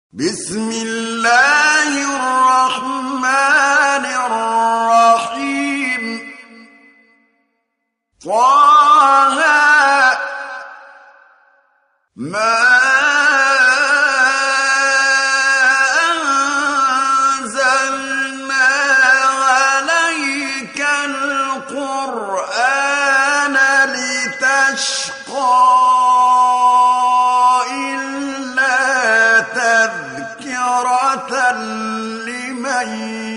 بسم الله الرحمن الرحيم طه ما أنزلنا عليك القرآن لتشقى لمن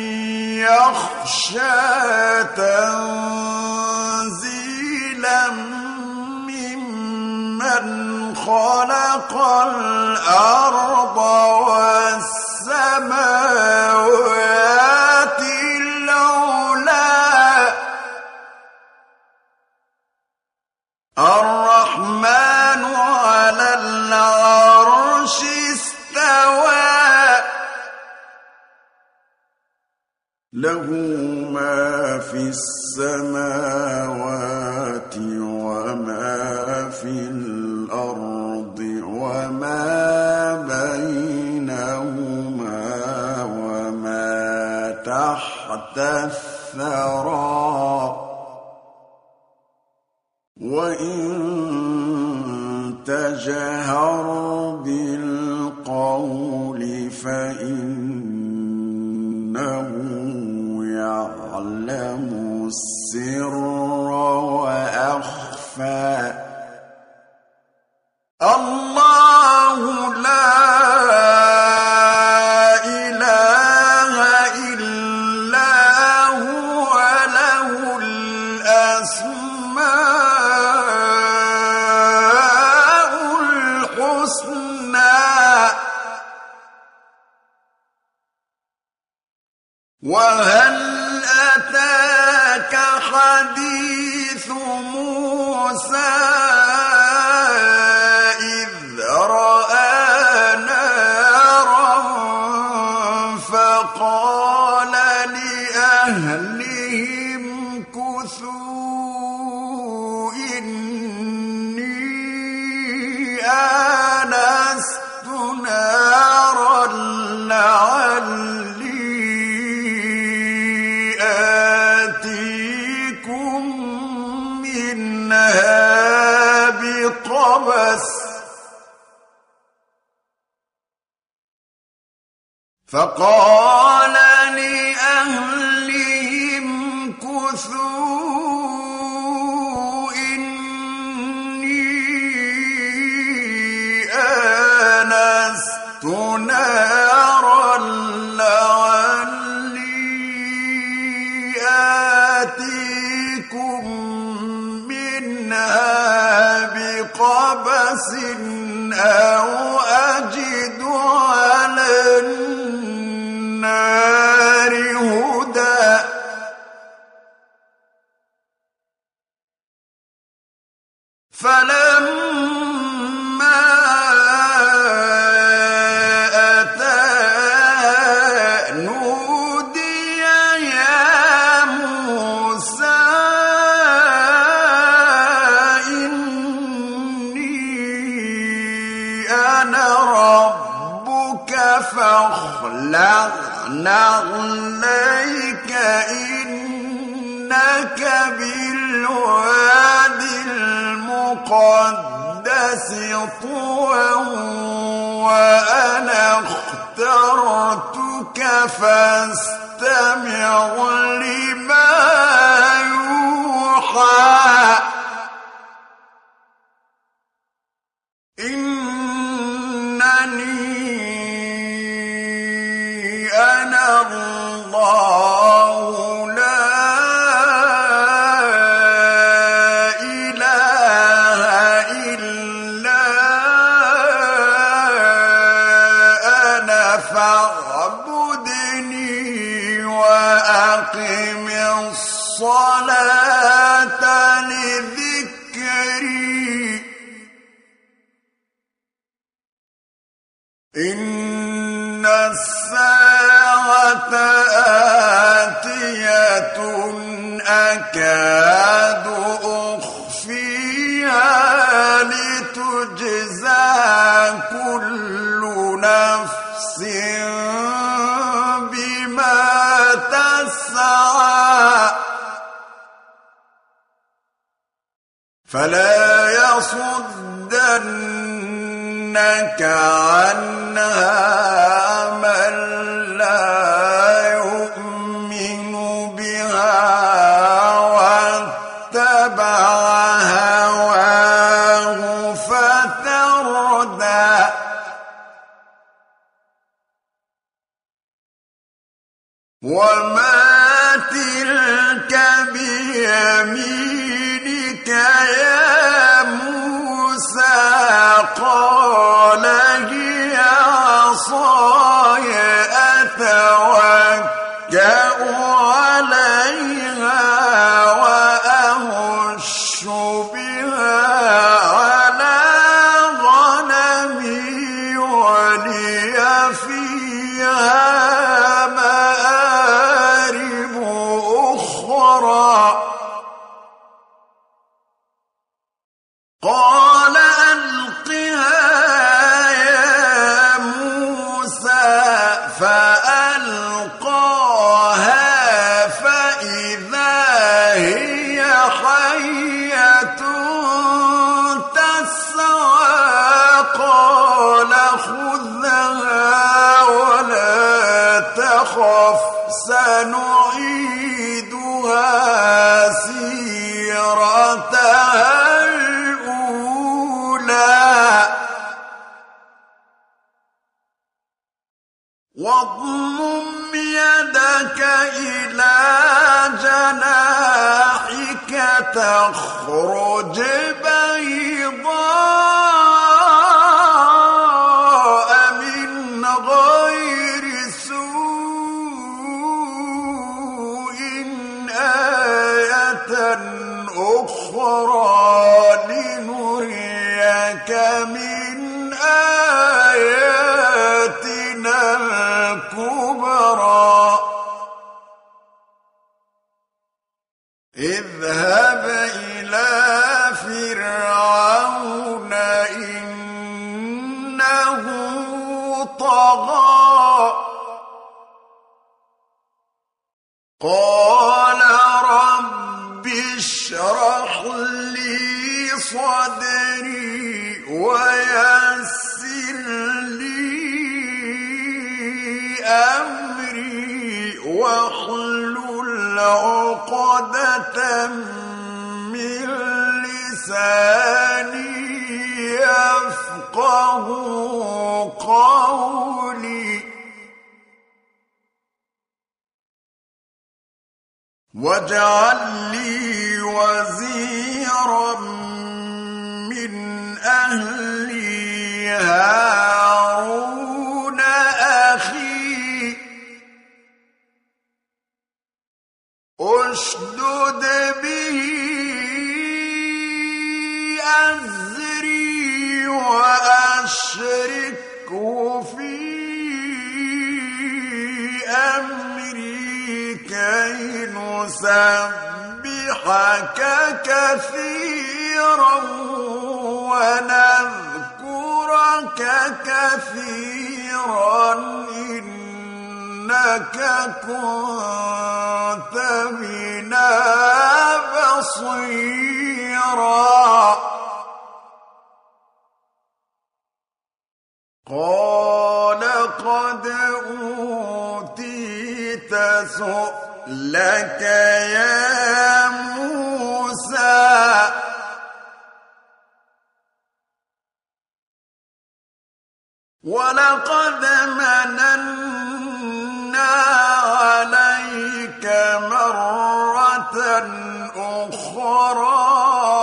يخشى تنزيلا ممن خلق الأرض والسماوات العلى الرحمن على العرش استوى له ما في السماوات وما في الأرض وما بينهما وما تحت الثرى وإن تجهر بالقول فإنه يعلم السر وأخفى الله لا إله إلا هو له الأسماء الحسنى وهل أتاك حديث موسى إذ رأى نارا فقال لأهلهم كثوا إني آنست نارا لعلي بقبس فقال لأهلهم كثوا إني آنست نارا لعلي آتيكم بقبس أو أجد على النار هدى فلما أتى نودي يا موسى أنا ربك فاخلع نعليك إنك بالوادي المقدس طوى وأنا اخترتك فاستمع لما يوحى أنا الله لا إله إلا أنا فاعبدني وأقم الصلاة لذكري إن الساعة آتية أكاد أخفيها لتجزى كل نفس فلا يصدنك عنها من لا يؤمن بها واتبع هواه فتردى وما تلك بيمينك يا موسى قال هي عصاي أتوكأ عليها وأهش بها على غنمي ولي فيها مآرب أخرى قال ألقها يا موسى فألقاها فإذا هي حية تسعى قال خذها ولا تخف سنعيدها سيرتها واضمم يدك إلى جناحك تخرج بيضاء من غير سوء آية أخرى لنريك من آياتنا الكبرى اذهب إلى فرعون إنه طغى قال رب اشرح لي صدري ويسر لي أمري واحلل عقدة من لساني يفقه قولي واجعل لي وزيرا من أهلي هارون أخي أشدد به أزري وأشركه في أمري كي نسبحك كثيرا ونذكرك كثيرا إنك كنت بنا بصيرا قال قد أوتيت سؤلك يا موسى ولقد مننا عليك مرة أخرى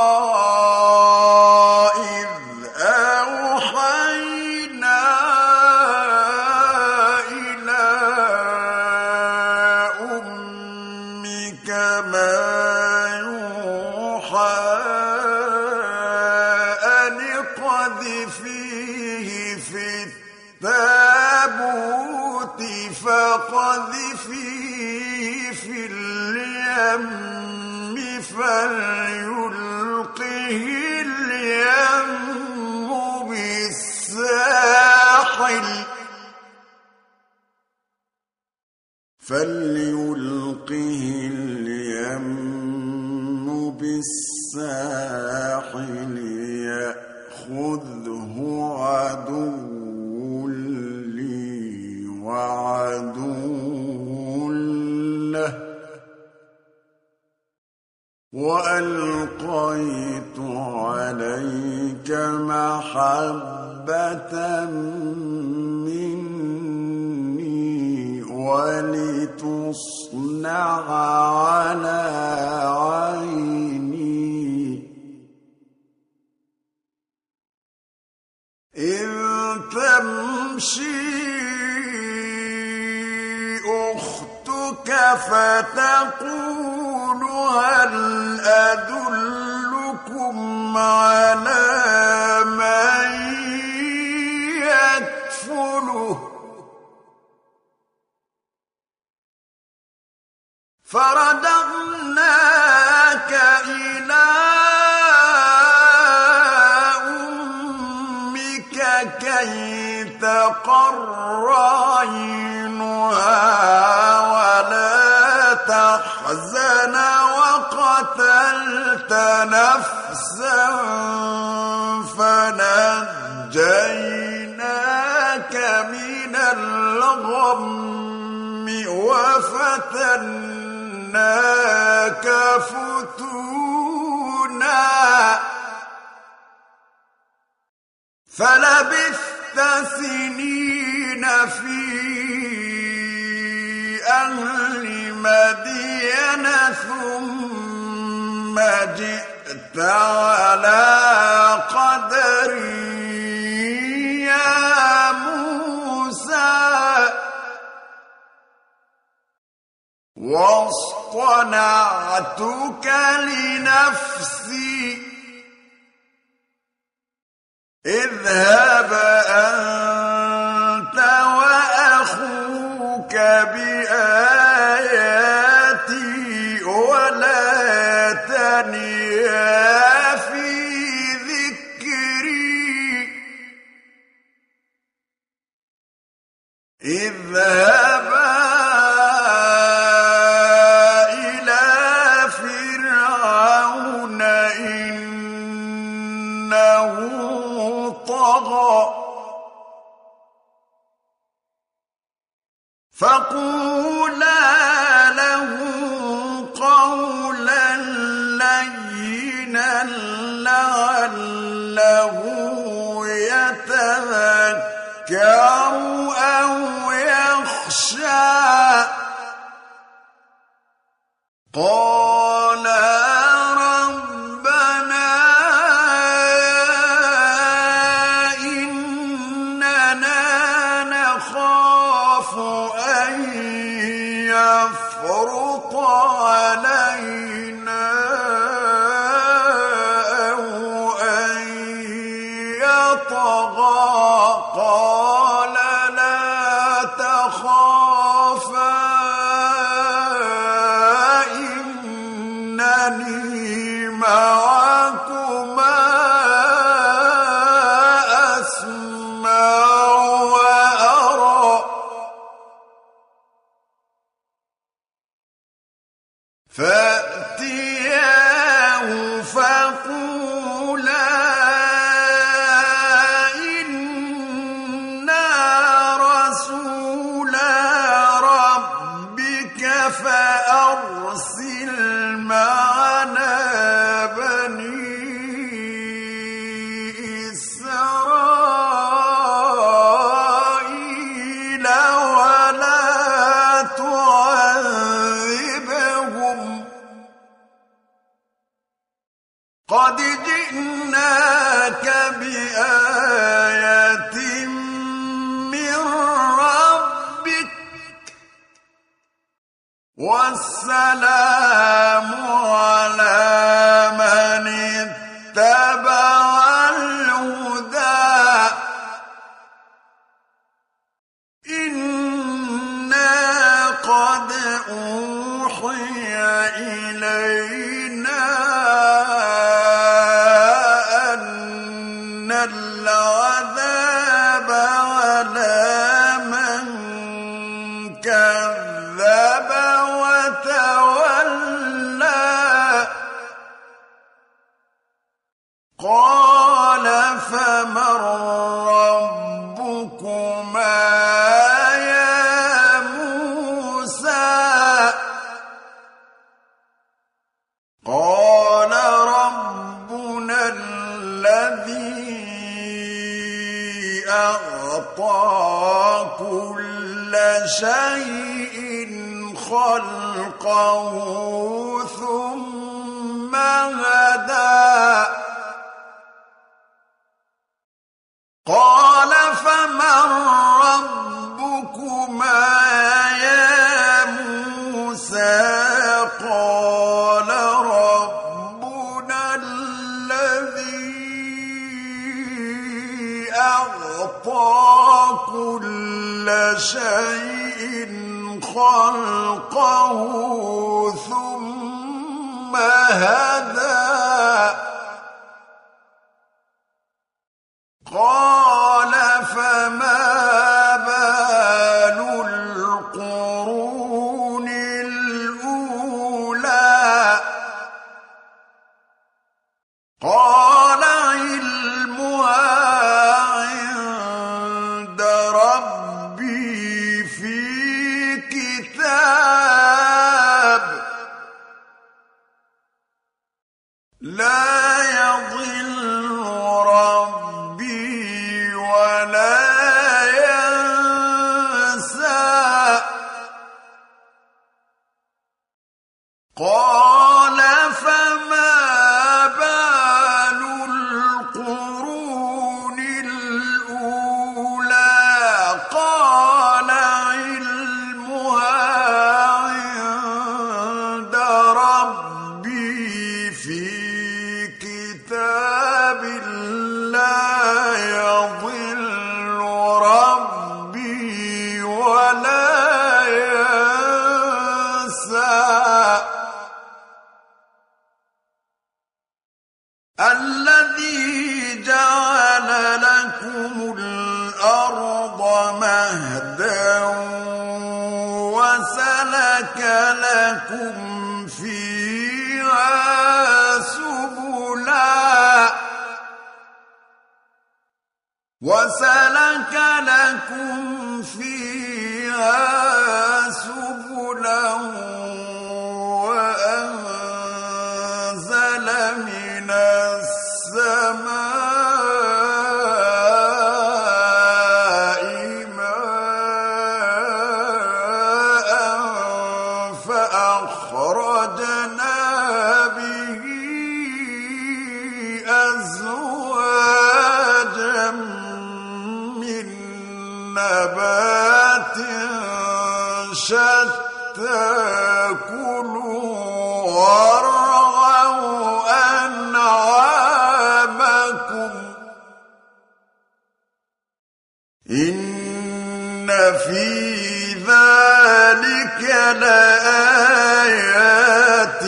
إذ أوحينا إلى أمك ما يوحى أن اقذفيه في التابوت فقذفيه في اليم فليلقه اليم بالساحل فليلقه اليم بالساحل الساحل يأخذه عدو لي وعدو له وألقيت عليك محبة مني ولتصنع على عيني إذ تمشي أختك فتقول هل أدلكم على من يكفله فرددناك إلى أمك كي تقر عينها ولا تحزن وقتلت نفسا فنجيناك من الغم وفتناك فتونا فلبثت سنين في أهل مدين ثم جئت على قدري يا موسى واصطنعتك لنفسي اذهب أنت وأخوك بآياتي ولا تنيا في ذكري اذهبا إلى فرعون إنه طغى فقولا له قولا لينا لعله يتذكر أو يخشى قالا ربنا إننا نخاف أن يفرط علينا أو أن يطغى قال لا تخافا إنني معكما أسمع وأرى فأتياه فقولا إنا رسولا ربك فأرسل معنا بني إسرائيل ولا تعذبهم قد جئناك بآية من ربك والسلام على من اتبع الهدى إنا قد أوحي إلينا أن العذاب على من كذب وتولى أعطى كل شيء خلقه ثم هدى قال فمن ربكما يا موسى قال ربنا الذي أعطى كل شيء خلقه ثم هدى قال فما بال القرون الأولى قال علمها عند ربي في كتاب لا يضل ربي ولا ينسى قال فما بال القرون الأولى قال علمها عند ربي في كتاب لا يضل ربي ولا ينسى الذي جعل لكم الأرض مهدا وسلك لكم فيها سبلا وأنزل من السماء ماء فأخرجنا به أزواجا من نبات شتى كلوا وارعوا أنعامكم إن في ذلك لآيات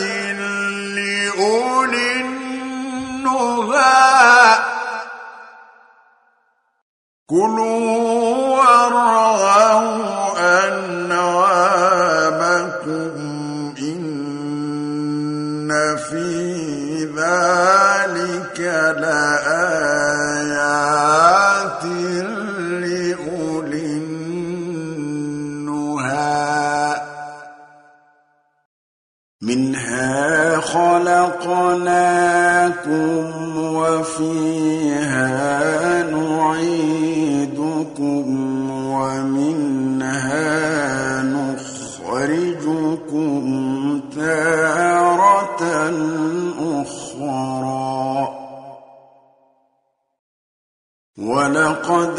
لأولي النهى كلوا وارعوا أنعامكم إن في ذلك لآيات لأولي النهى منها خلقناكم وفيها نعيدكم ومنها نخرجكم تارة أخرى ولقد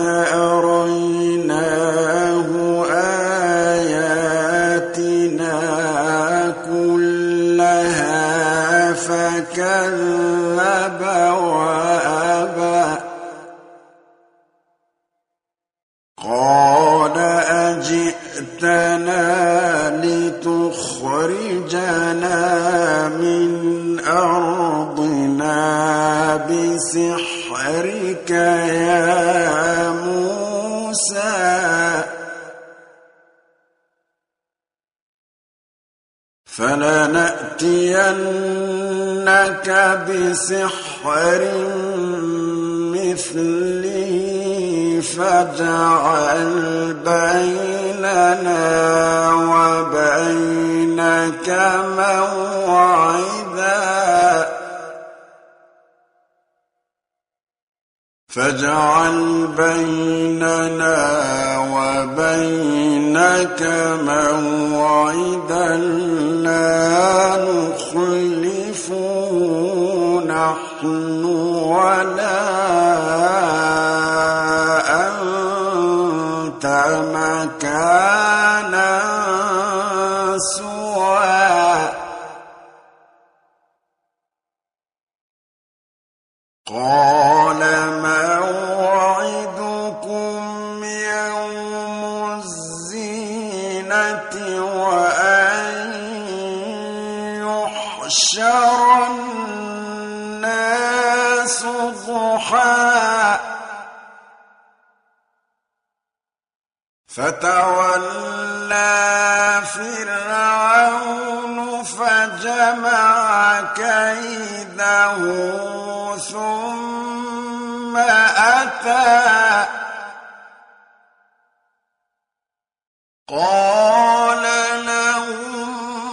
أريناه آياتنا كلها فكذب وأبى قال أجئتنا لتخرجنا من أرضنا بسحرك يا موسى فلنأتينك بسحر مثله فاجعل بيننا وبينك موعدا فاجعل بيننا وبينك موعدا لا نخلفه نحن ولا أنت مكانا سوى. قال موعدكم يوم الزينة وأن يحشر الناس ضحى. فتولى فرعون فجمع كيده ثم أتى. قال لهم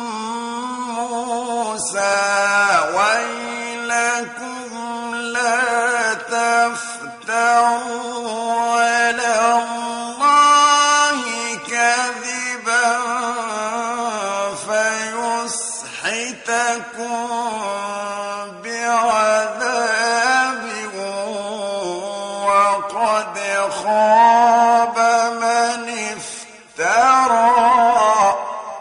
موسى ويلكم لا تفتروا على الله كذبا فيسحتكم بعذاب وقد خاب من افترى.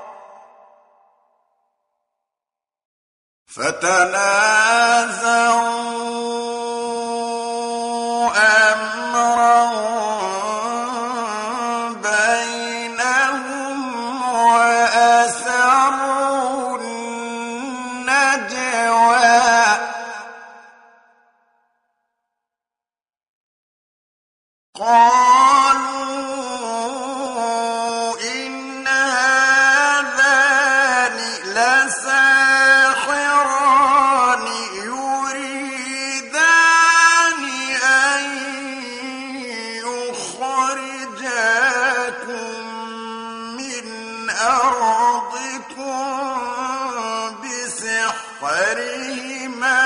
فتنازعوا أمرهم بينهم وأسروا النجوى. قالوا إن هذان لساحران يريدان أن يخرجاكم من أرضكم بسحرهما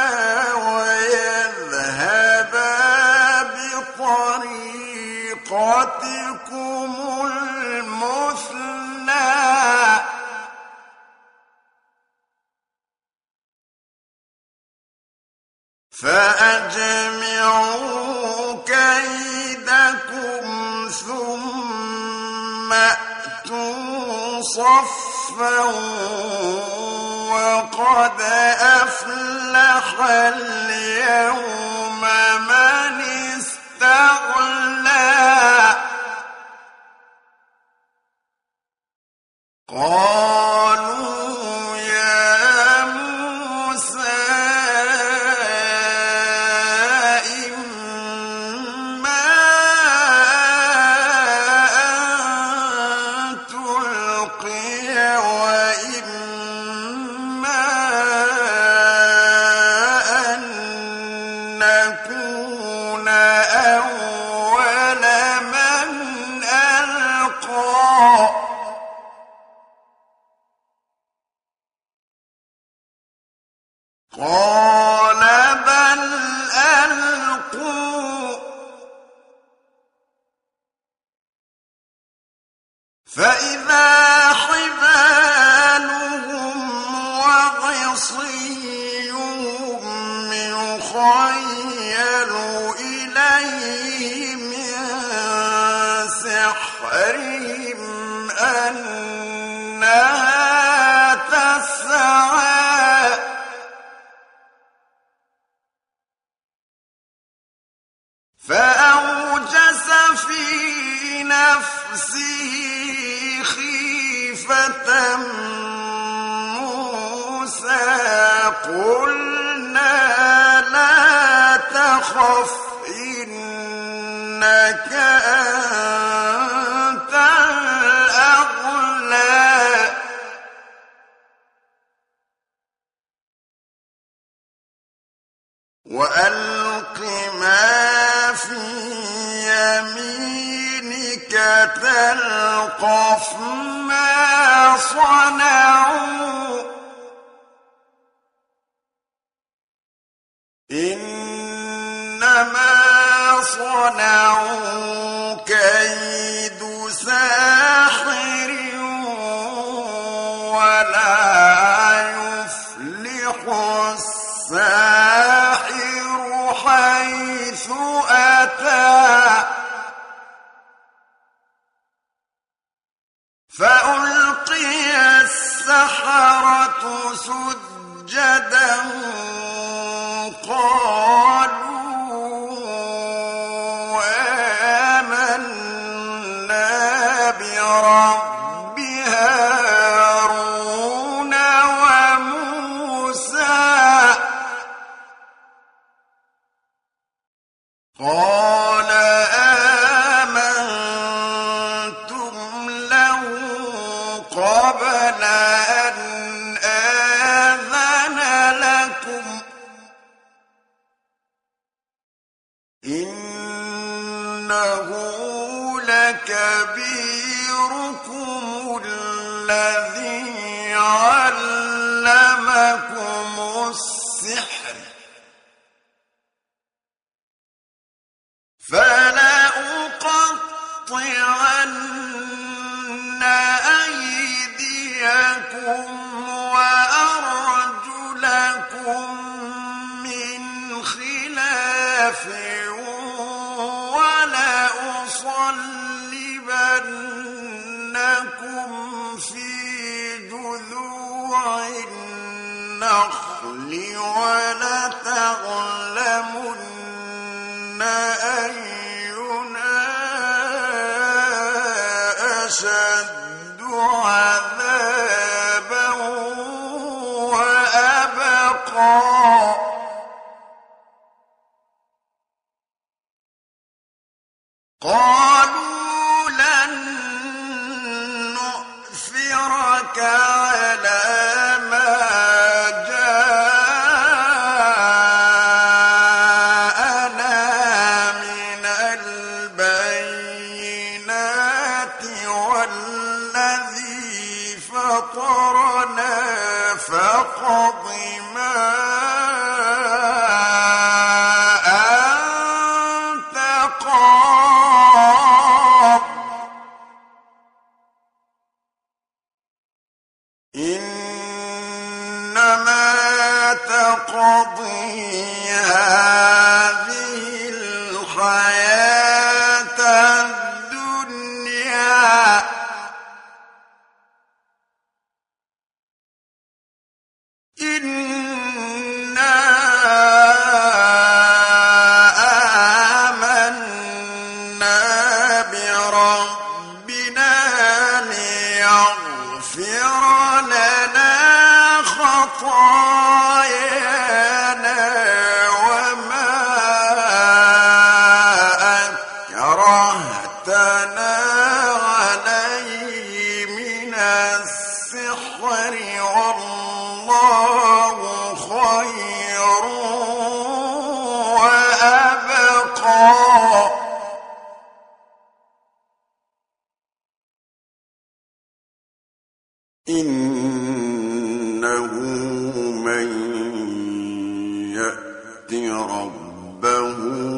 ويذهبا بطريقتكم المثلى. فأجمعوا كيدكم ثم أتوا صفا وقد أفلح اليوم من استعلى. قالوا يا موسى إما أن تلقي وإما أن نكون أول من ألقى. قال بل ألقوا. فإذا حبالهم وعصيهم يخيل إليه من سحرهم أنها تسعى. فأوجس في نفسه خيفة موسى قلنا لا تخف إنك أنت الأعلى. وألق ما في يمينك تلقف ما صنعوا إنما السحرة سجدا قالوا آمنا برب هارون وموسى قال آمنتم له قبل أن آذن لكم إنه لكبيركم الذي علمكم السحر فلأقطعن أيديكم وأرجلكم من خلاف ولأصلبنكم في جذوع النخل ولتعلمن أينا أشد عذابا وأبقى قالوا لن نؤثرك على ما جاءنا من البينات والذي فطرنا فاقض ما أنت قاض إنما تقضي هذه الحياة الدنيا إنا آمنا بربنا ليغفر لنا خطايانا وما أكرهتنا عليه من السحر والله خير وأبقى إنه من يأت ربه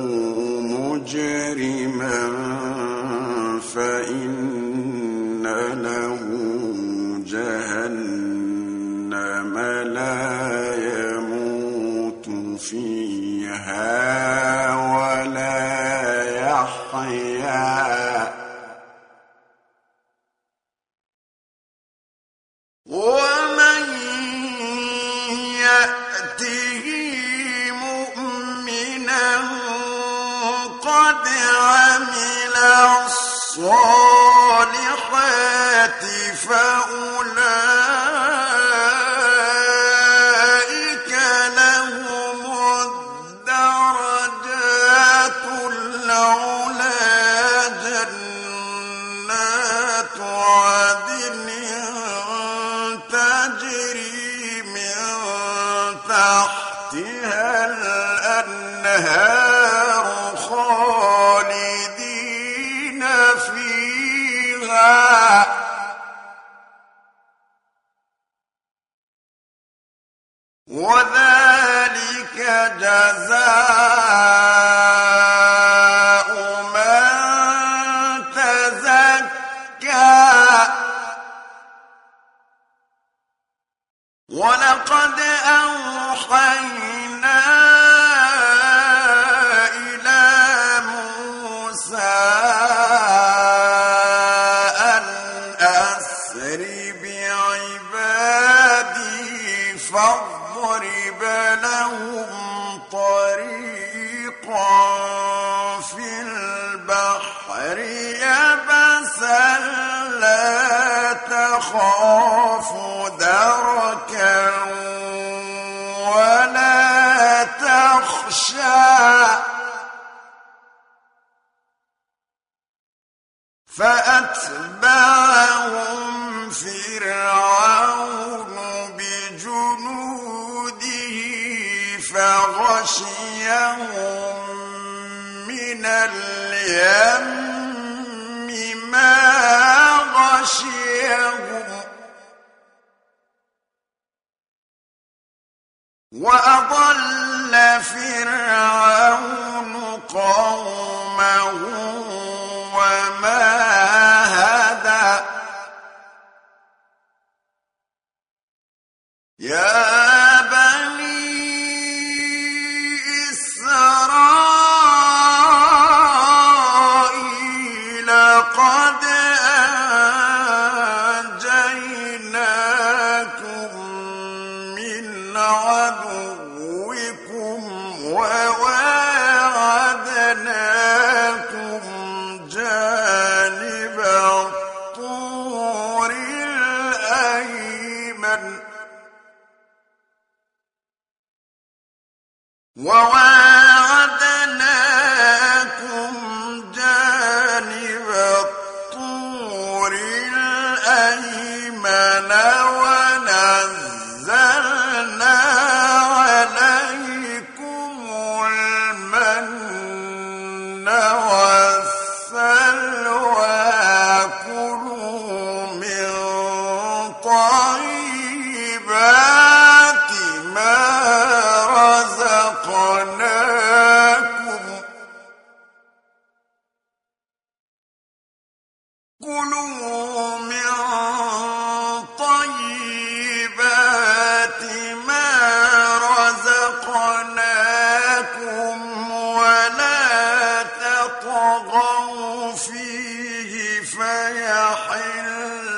مجرما فإن له جهنم لا يموت فيها ولا يحيا ومن يأته مؤمنا قد عمل الصالحات فأولئك لهم الدرجات العلى جنات عدن تجري من تحتها الأنهار خالدين فيها وذلك جزاء من تزكى ولقد أوحينا إلى موسى أن فأتبعهم فرعون بجنوده فغشيهم من اليم ما غشيهم وأضل فرعون قومه وما هدى يا بني إسرائيل قد أنجيناكم من عدوكم وواعدناكم جانب الطور الأيمن ونزلنا عليكم المن والسلوى كلوا من طيبات ما رزقناكم كلوا من طيبات ما رزقناكم ولا تطغوا فيه فيحل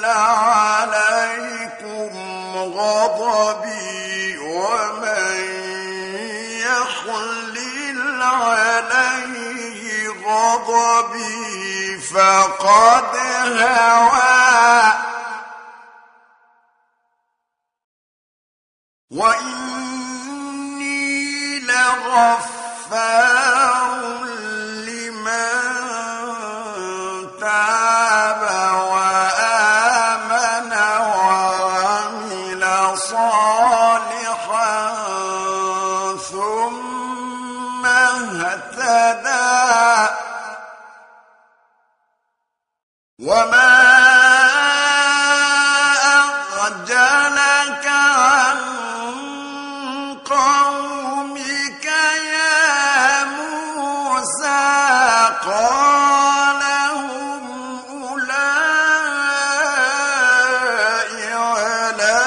عليكم غضبي ومن يحلل عليه غضبي فقد هوى وإني لغفار لمن تاب وآمن وعمل صالحا ثم اهتدى وما أعجلك عن قومك يا موسى قال هم أولئك على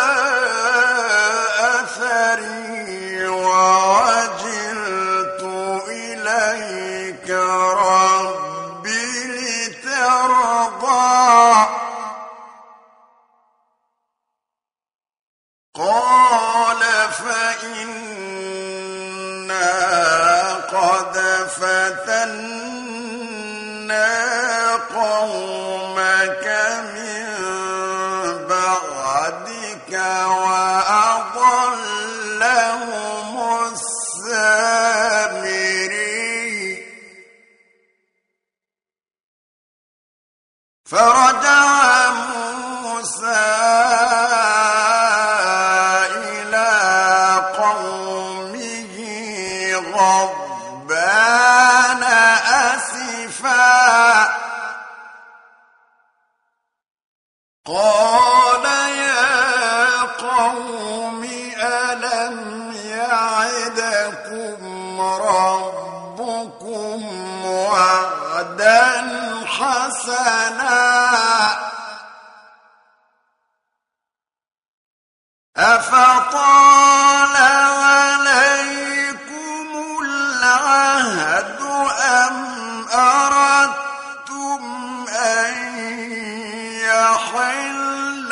أثري وعجلت إليك ربي لترضى قال فإنا قد فتنا قومك من بعدك وأضلهم السامري فرجع موسى غضبان أسفا قال يا قوم ألم يعدكم ربكم وعدا حسنا أفطال عليكم العهد أم أردتم أن يحل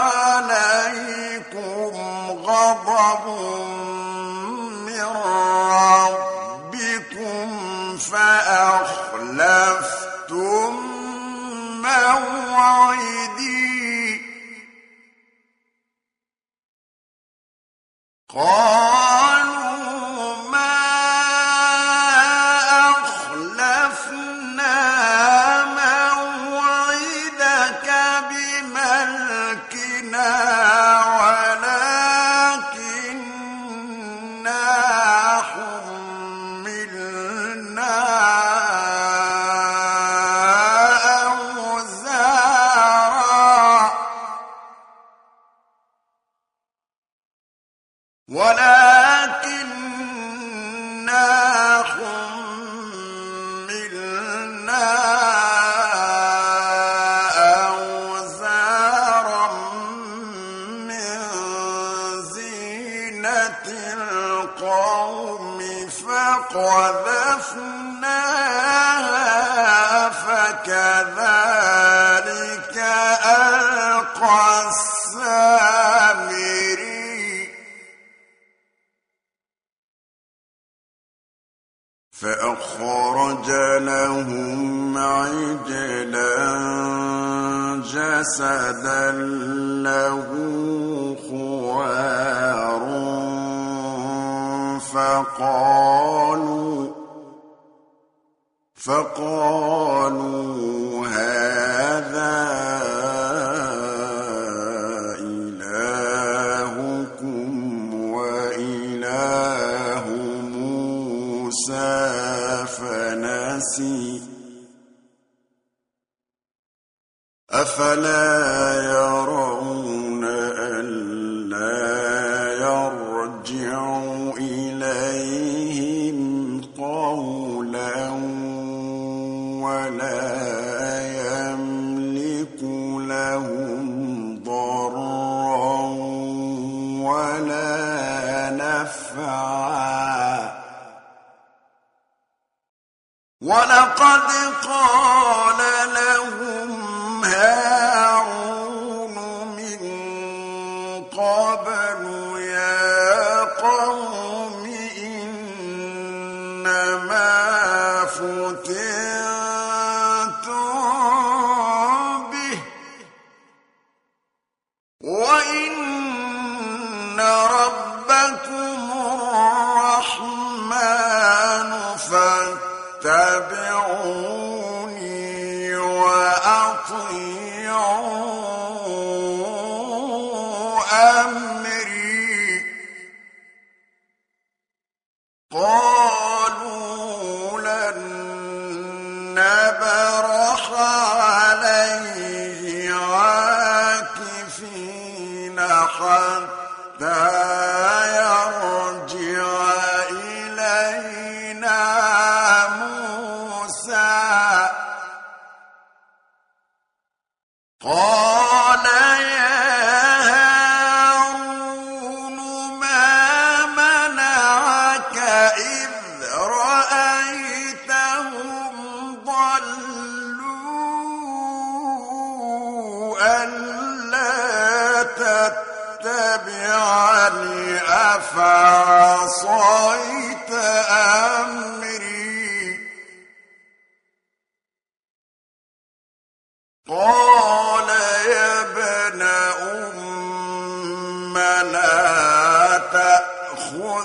عليكم غضب من ربكم فأخلفتم موعدي قالوا ما أخلفنا موعدك رجلا جسدا له خوار فقالوا هذا إلهكم وإله موسى فنسي أفلا يرون ألا يرجع إليهم قولا ولا يملك لهم ضرا ولا نفعا ولقد قال لهم هارون من قبل يا قوم إنما فتنتم به وإن ربكم الرحمن فاتبعوني وأطيعوا أمري قالوا لن نبرح عليه عاكفين حتى يرجع إلينا موسى قال يا هارون ما منعك إذ رأيتهم ضلوا ألا تتبعني أفعصيت أمري قال يا ابن أم لا تأخذ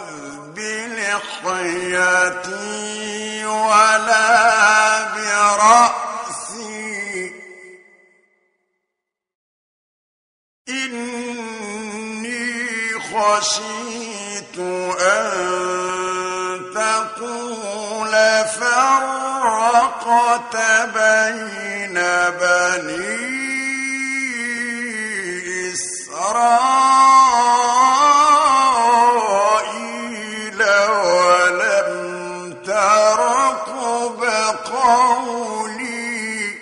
بلحيتي ولا برأسي إني خشيت أن تقول فرقت بين بني إسرائيل ولم ترقب قولي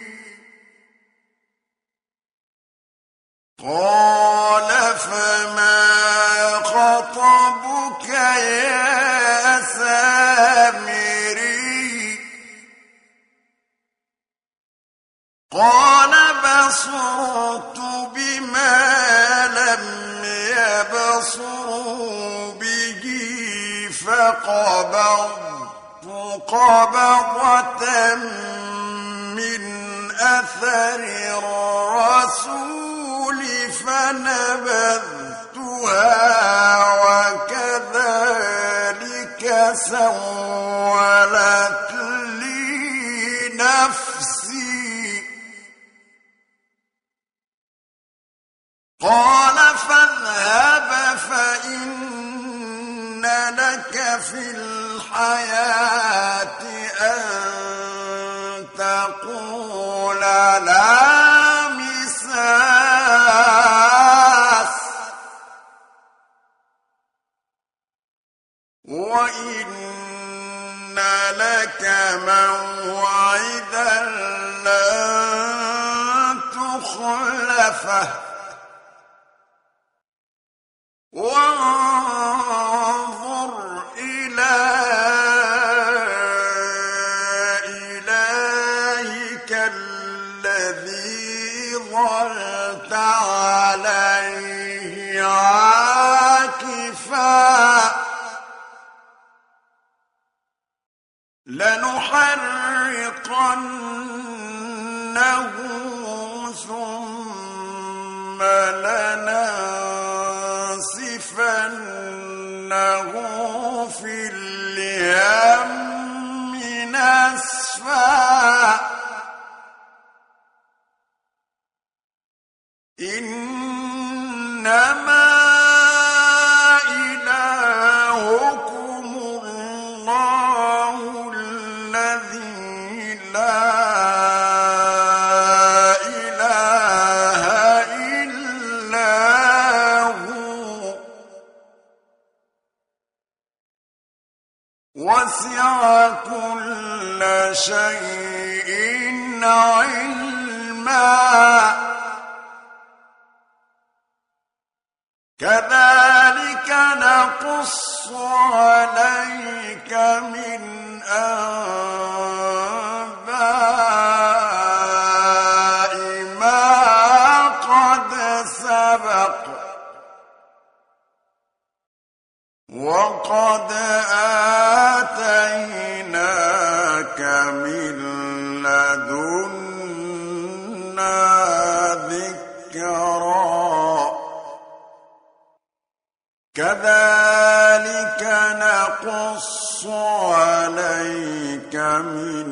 قال فما خطبك يا سامري قال بصرت بما لم يبصروا به فقبضت قبضة من أثر الرسول فنبذتها وكذلك سولت لي نفسي قال فاذهب فإن لك في الحياة أن تقول لا مساس وإن لك موعدا لن تخلفه وانظر إلى إلهك الذي ظلت عليه عاكفا لنحرقنه ثم لننسفنه في اليم نسفا إنما إلهكم الله الذي لا إله إلا هو وسع كل شيء علما كذلك نقص عليك من أنباء ما قد سبق وقد آتيناك من لدنا ذكرا كذلك نقص عليك من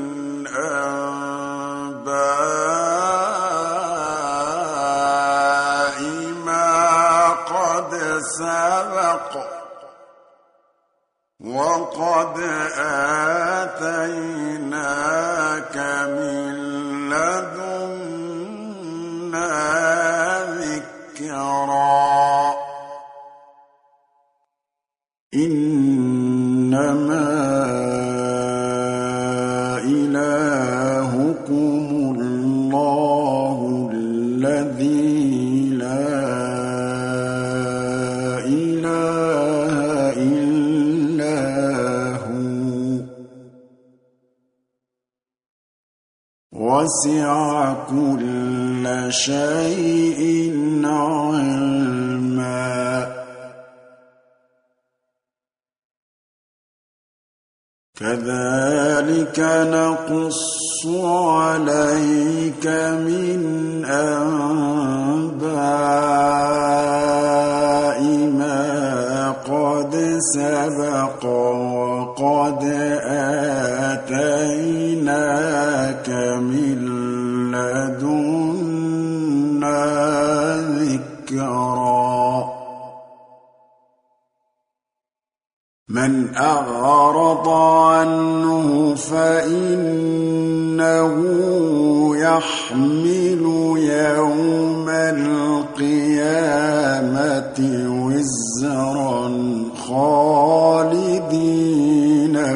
أنباء ما قد سبق وقد آتيناك من لدنا ذكرا إنما إلهكم الله الذي لا إله إلا هو وسع كل شيء علما كذلك نقص عليك من أنباء ما قد سبق وقد آتيناك من لدنا ذكرا من أعرض عنه فإنه يحمل يوم القيامة وزرا خالدين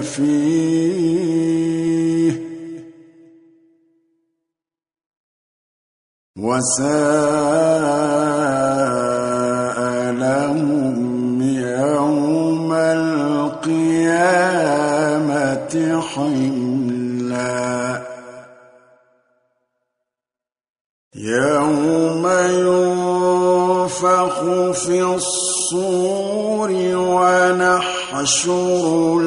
فيه وساء لهم يوم القيامة حملا يوم ينفخ في الصور ونحشر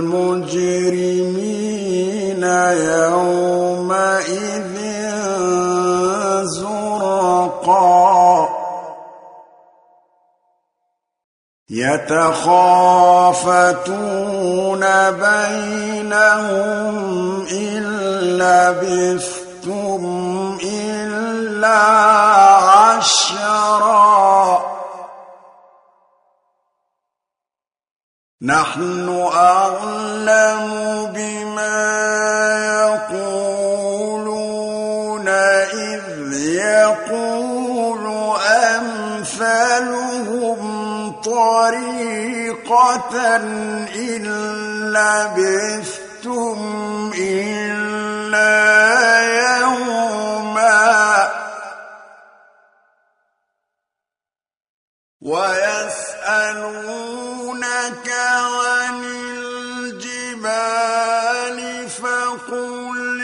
المجرمين يومئذ زرقا يتخافتون بينهم إن لبثتم إلا عشرا نحن أعلم بما يقولون إذ يقول أمثلهم طريقة إن لبثتم إلا يوما ويسألونك عن الجبال فقل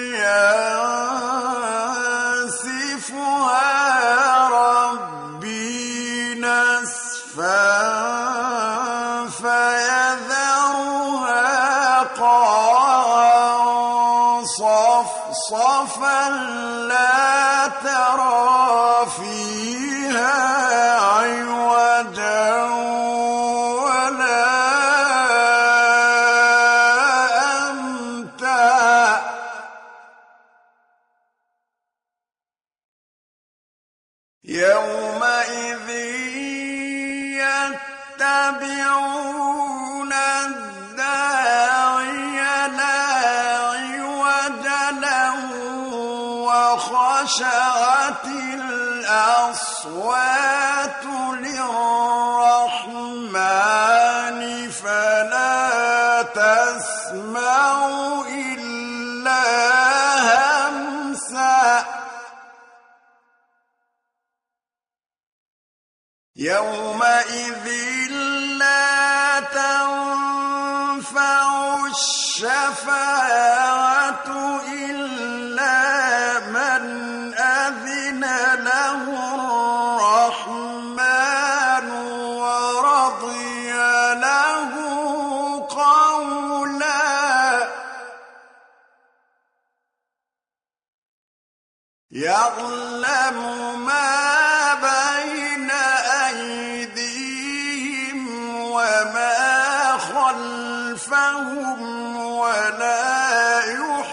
ينسفها ربي نسفا فيذرها قاعا صفصفا لا فيها عوجا ولا أمتا يومئذ يتبعون الداعي لا عوج له وخشعت الأصوات للرحمن فلا تسمع إلا همسا يومئذ لا تنفع الشفاعة إلا من أذن له الرحمن ورضي له قولا يعلم ما بين أيديهم وما خلفهم ولا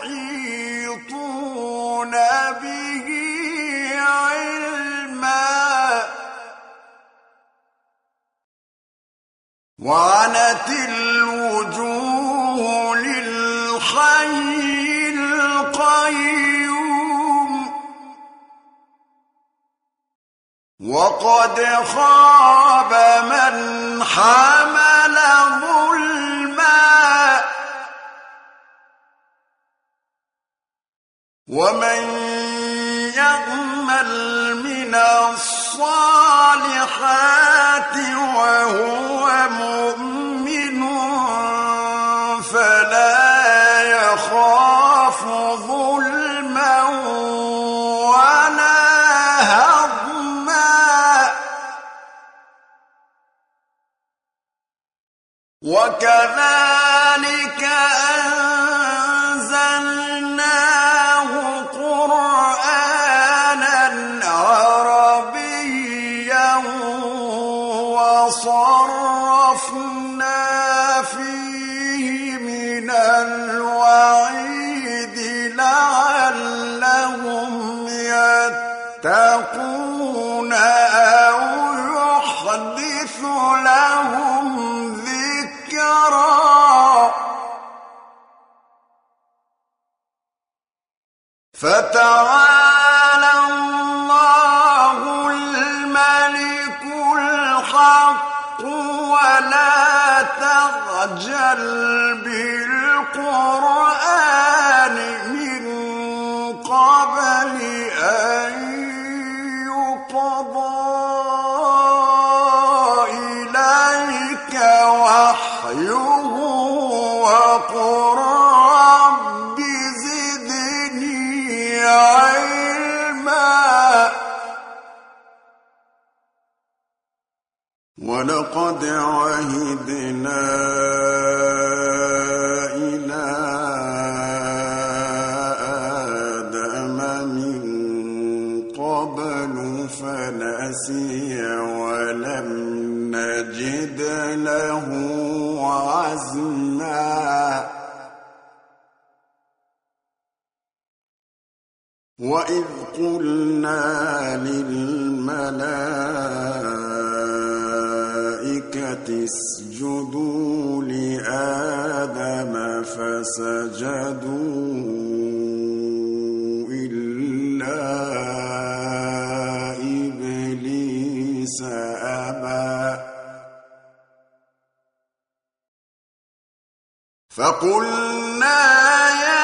يحيطون به علما وعنت الوجوه للحي القيوم وقد خاب من حمل ظلما ومن يعمل من الصالحات وهو مؤمن فلا يخاف ظلما ولا هضما وكذلك أنزلناه قرآنا عربيا وصرفنا فيه من الوعيد لعلهم يتقون أو يحدث لهم ذكرا فتعالى الله الملك الحق ولا تعجل بالقرآن من قبل أن يقضى إليك وحيه وقل رب زدني علما ولقد عهدنا إلى آدم من قبل فنسي ولم نجد له عزما وإذ قلنا للملائكة اسجدوا لآدم فسجدوا إلا إبليس أبى فقلنا يا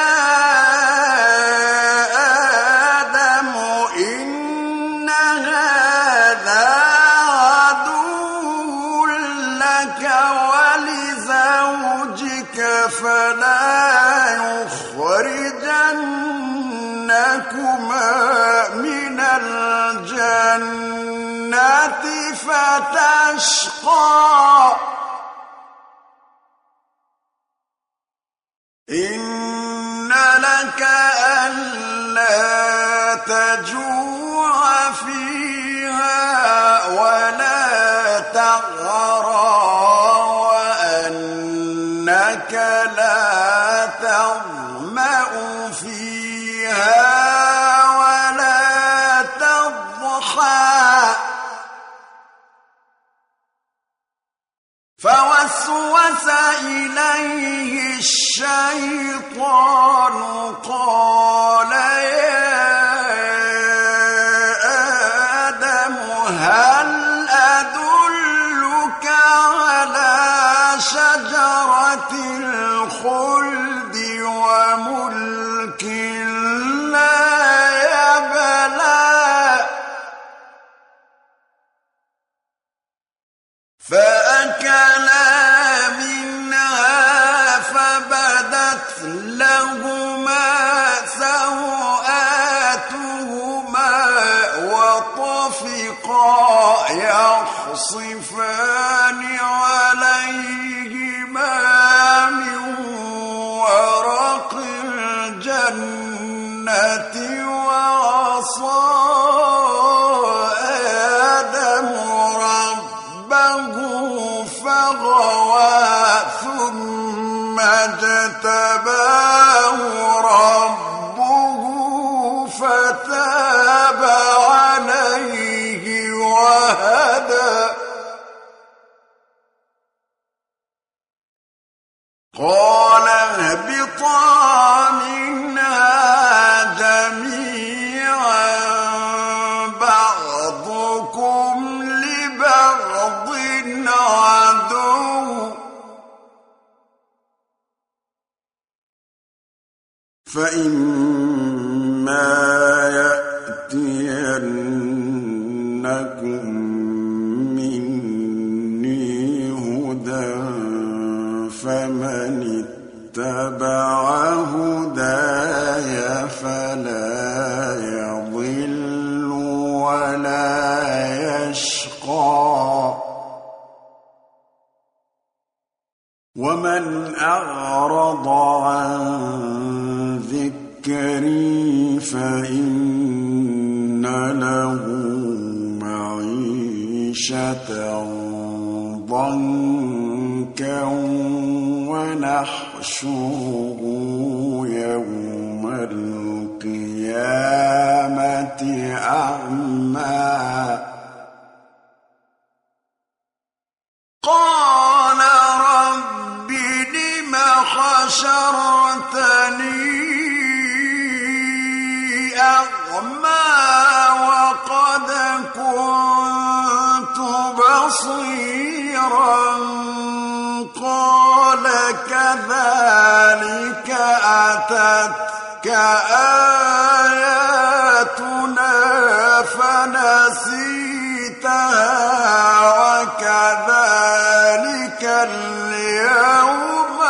آدم إن هذا عدو لك ولزوجك فلا يخرجنكما من الجنة فتشقى إن لك ألا تجوع فيها ولا تغرى وأنك لا تظمأ فيها ولا تضحى فوسوس إليه الشيطان قال يا آدم هل أدلك على شجرة الخلد وملك لا يبلى فأكلا منها فبدت لهما سوآتهما وطفقا يخصفان عليهما من ورق الجنة وعصى آدم ربه فغوى ثم اجتباه ربه فتاب عليه وهدى قال اهبطا منها جميعا بعضكم لبعض عدو فإما يأتينكم مني هدى فمن اتبع هداي فلا يضل ولا يشقى ومن أعرض عن ذكري فإن له معيشة ضنكا ونحشره يوم القيامة أعمى قال رب لم حشرتني أعمى وقد كنت بصيرا قال كذلك أتتك آياتنا فنسيتها وكذلك اليوم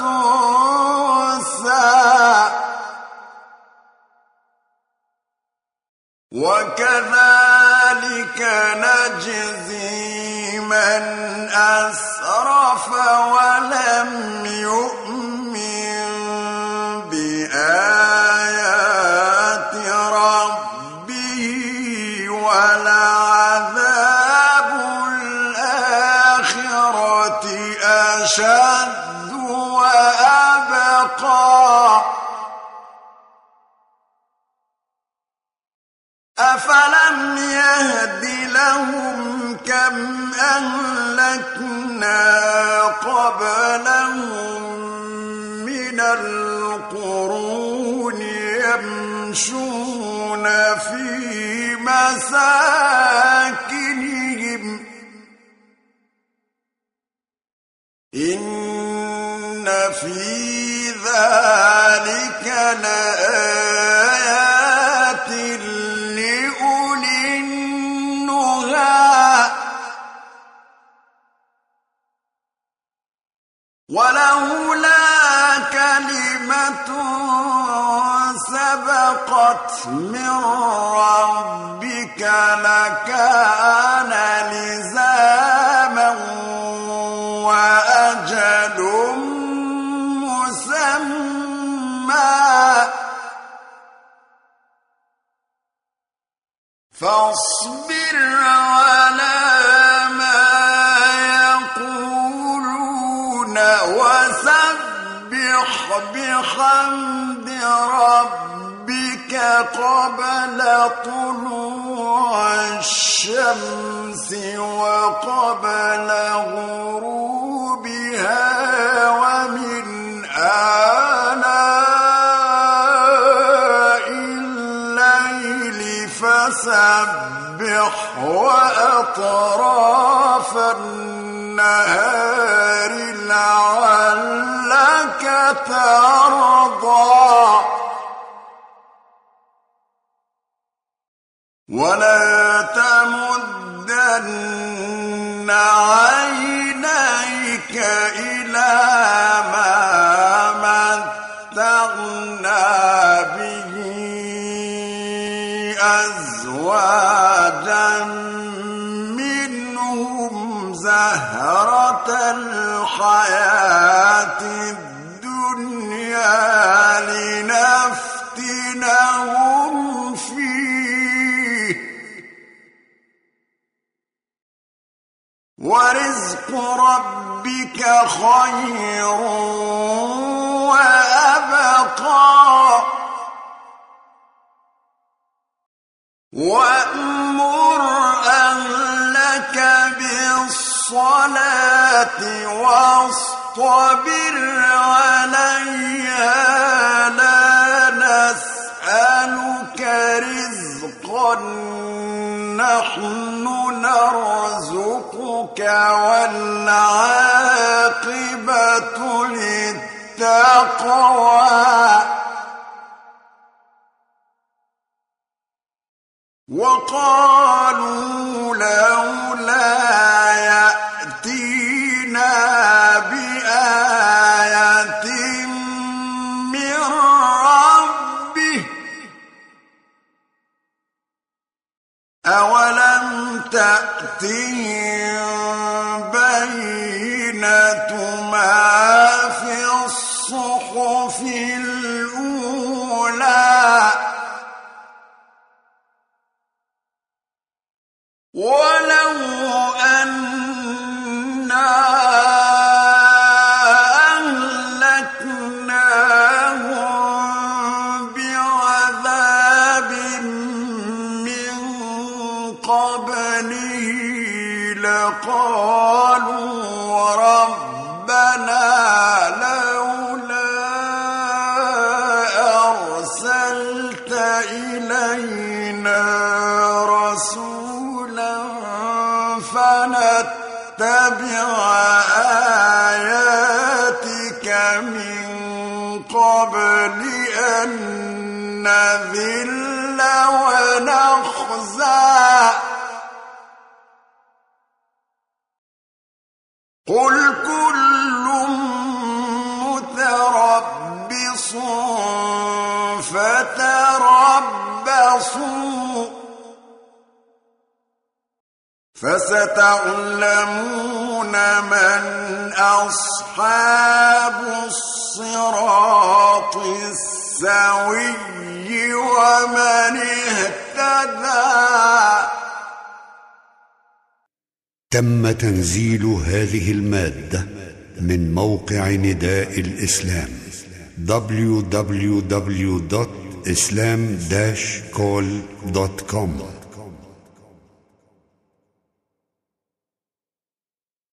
تنسى وكذلك نجزي من أسرف ولم يؤمن بآيات ربه ولعذاب الآخرة أشد وأبقى أفلم يهد لهم كم أهلكنا قبلهم من القرون يمشون في مساكنهم إن في ذلك لآيات لأولي النهى ولولا كلمة سبقت من ربك لكان لزاما وأجل مسمى فاصبر على ما يقولون وسبح بحمد ربك قبل طلوع الشمس وقبل غروبها ومن آناء الليل فسبح وأطراف النهار لعلك ترضى ولا تمدن عينيك إلى ما متعنا به أزواجا منهم زهرة الحياة الدنيا لنفتنهم فيه ورزق ربك خير وأبقى وأمر أهلك بالصلاة واصطبر عليها لا نسألك رزقا نحن نرزقك والعاقبة للتقوى وقالوا لولا يأتينا بآية من ربه أولم تأتهم بينة ما في الصحف الأولى ولو أنا أهلكناهم بعذاب من قبله لقالوا ربنا لولا أرسلت إلينا رسولا فنتبع آياتك من قبل أن نذل ونخزى قل كل متربص فتربصوا فستعلمون من أصحاب الصراط السوي ومن اهتدى. تم تنزيل هذه المادة من موقع نداء الإسلام www.islam-call.com